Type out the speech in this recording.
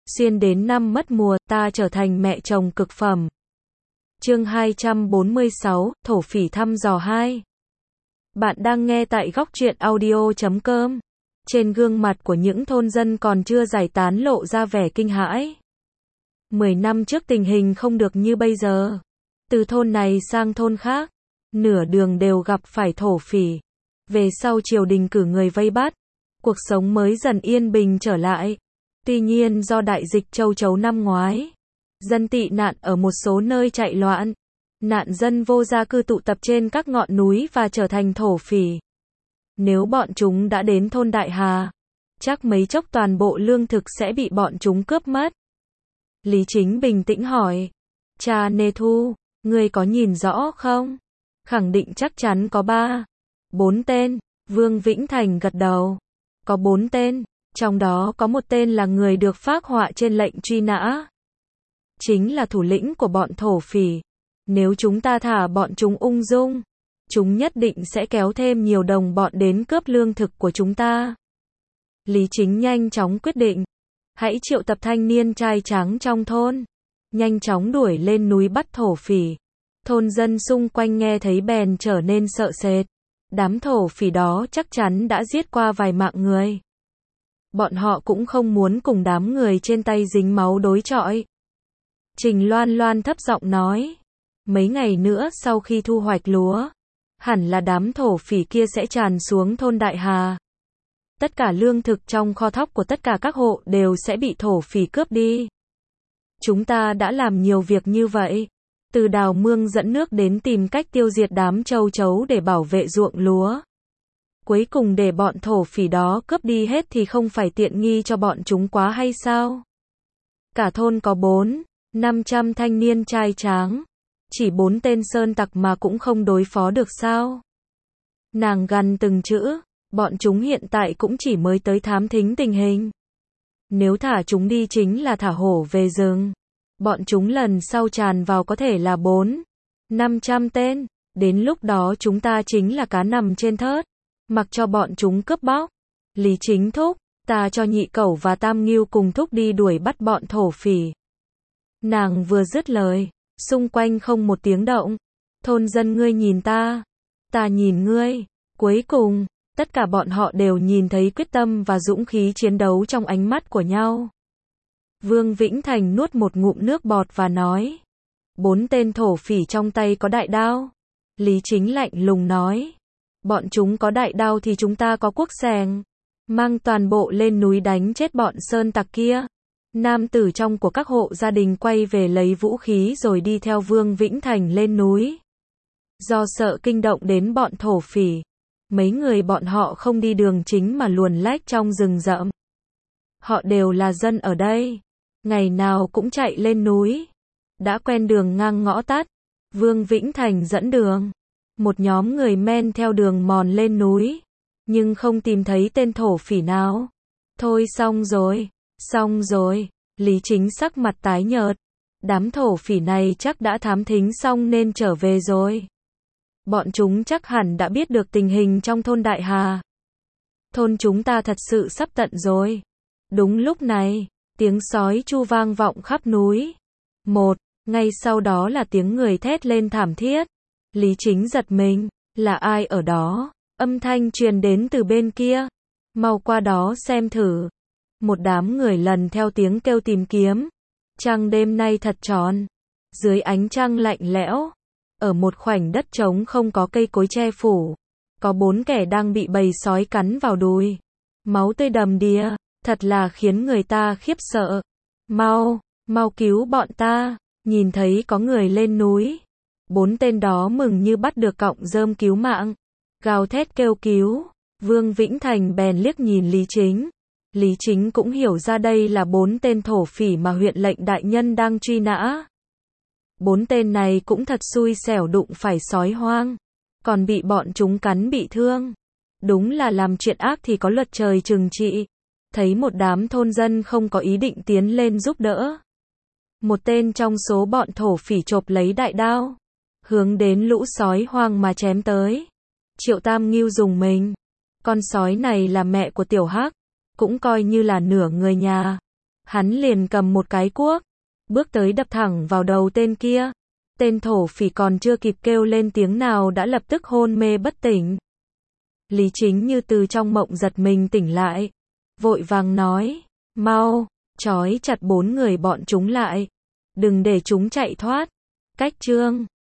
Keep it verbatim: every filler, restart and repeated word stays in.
Xuyên đến năm mất mùa, ta trở thành mẹ chồng cực phẩm. Chương hai trăm bốn mươi sáu, thổ phỉ thăm dò hai. Bạn đang nghe tại góc truyện audio chấm com. Trên gương mặt của những thôn dân còn chưa giải tán lộ ra vẻ kinh hãi. Mười năm trước tình hình không được như bây giờ. Từ thôn này sang thôn khác, nửa đường đều gặp phải thổ phỉ. Về sau triều đình cử người vây bắt, cuộc sống mới dần yên bình trở lại. Tuy nhiên do đại dịch châu chấu năm ngoái, dân tị nạn ở một số nơi chạy loạn, nạn dân vô gia cư tụ tập trên các ngọn núi và trở thành thổ phỉ. Nếu bọn chúng đã đến thôn Đại Hà, chắc mấy chốc toàn bộ lương thực sẽ bị bọn chúng cướp mất. Lý Chính bình tĩnh hỏi, cha Nê Thu, ngươi có nhìn rõ không? Khẳng định chắc chắn có ba, bốn tên. Vương Vĩnh Thành gật đầu. Có bốn tên, trong đó có một tên là người được phác họa trên lệnh truy nã. Chính là thủ lĩnh của bọn thổ phỉ. Nếu chúng ta thả bọn chúng ung dung, chúng nhất định sẽ kéo thêm nhiều đồng bọn đến cướp lương thực của chúng ta. Lý Chính nhanh chóng quyết định. Hãy triệu tập thanh niên trai tráng trong thôn, nhanh chóng đuổi lên núi bắt thổ phỉ. Thôn dân xung quanh nghe thấy bèn trở nên sợ sệt. Đám thổ phỉ đó chắc chắn đã giết qua vài mạng người. Bọn họ cũng không muốn cùng đám người trên tay dính máu đối chọi. Trình Loan Loan thấp giọng nói, mấy ngày nữa sau khi thu hoạch lúa, hẳn là đám thổ phỉ kia sẽ tràn xuống thôn Đại Hà. Tất cả lương thực trong kho thóc của tất cả các hộ đều sẽ bị thổ phỉ cướp đi. Chúng ta đã làm nhiều việc như vậy, từ đào mương dẫn nước đến tìm cách tiêu diệt đám châu chấu để bảo vệ ruộng lúa. Cuối cùng để bọn thổ phỉ đó cướp đi hết thì không phải tiện nghi cho bọn chúng quá hay sao? Cả thôn có bốn, năm trăm thanh niên trai tráng. Chỉ bốn tên sơn tặc mà cũng không đối phó được sao? Nàng gằn từng chữ, bọn chúng hiện tại cũng chỉ mới tới thám thính tình hình. Nếu thả chúng đi chính là thả hổ về rừng. Bọn chúng lần sau tràn vào có thể là bốn, năm trăm tên. Đến lúc đó chúng ta chính là cá nằm trên thớt. Mặc cho bọn chúng cướp bóc. Lý Chính thúc, ta cho Nhị Cẩu và Tam Ngưu cùng thúc đi đuổi bắt bọn thổ phỉ. Nàng vừa dứt lời, xung quanh không một tiếng động. Thôn dân ngươi nhìn ta, ta nhìn ngươi. Cuối cùng, tất cả bọn họ đều nhìn thấy quyết tâm và dũng khí chiến đấu trong ánh mắt của nhau. Vương Vĩnh Thành nuốt một ngụm nước bọt và nói, bốn tên thổ phỉ trong tay có đại đao. Lý Chính lạnh lùng nói, bọn chúng có đại đao thì chúng ta có cuốc sẻng, mang toàn bộ lên núi đánh chết bọn sơn tặc kia. Nam tử trong của các hộ gia đình quay về lấy vũ khí rồi đi theo Vương Vĩnh Thành lên núi. Do sợ kinh động đến bọn thổ phỉ, mấy người bọn họ không đi đường chính mà luồn lách trong rừng rậm. Họ đều là dân ở đây, ngày nào cũng chạy lên núi, đã quen đường ngang ngõ tắt. Vương Vĩnh Thành dẫn đường, một nhóm người men theo đường mòn lên núi, nhưng không tìm thấy tên thổ phỉ nào. Thôi xong rồi, xong rồi, Lý Chính sắc mặt tái nhợt. Đám thổ phỉ này chắc đã thám thính xong nên trở về rồi. Bọn chúng chắc hẳn đã biết được tình hình trong thôn Đại Hà. Thôn chúng ta thật sự sắp tận rồi. Đúng lúc này, tiếng sói tru vang vọng khắp núi. Một, ngay sau đó là tiếng người thét lên thảm thiết. Lý Chính giật mình, là ai ở đó? Âm thanh truyền đến từ bên kia. Mau qua đó xem thử. Một đám người lần theo tiếng kêu tìm kiếm. Trăng đêm nay thật tròn. Dưới ánh trăng lạnh lẽo, ở một khoảnh đất trống không có cây cối che phủ, có bốn kẻ đang bị bầy sói cắn vào đùi. Máu tươi đầm đìa, thật là khiến người ta khiếp sợ. Mau, mau cứu bọn ta. Nhìn thấy có người lên núi, bốn tên đó mừng như bắt được cọng rơm cứu mạng, gào thét kêu cứu. Vương Vĩnh Thành bèn liếc nhìn Lý Chính. Lý Chính cũng hiểu ra đây là bốn tên thổ phỉ mà huyện lệnh đại nhân đang truy nã. Bốn tên này cũng thật xui xẻo đụng phải sói hoang, còn bị bọn chúng cắn bị thương. Đúng là làm chuyện ác thì có luật trời trừng trị. Thấy một đám thôn dân không có ý định tiến lên giúp đỡ, một tên trong số bọn thổ phỉ chộp lấy đại đao, hướng đến lũ sói hoang mà chém tới. Triệu Tam Ngưu dùng mình. Con sói này là mẹ của Tiểu Hắc, cũng coi như là nửa người nhà. Hắn liền cầm một cái cuốc, bước tới đập thẳng vào đầu tên kia. Tên thổ phỉ còn chưa kịp kêu lên tiếng nào đã lập tức hôn mê bất tỉnh. Lý Chính Như từ trong mộng giật mình tỉnh lại, vội vàng nói, mau, trói chặt bốn người bọn chúng lại, đừng để chúng chạy thoát. Cách chương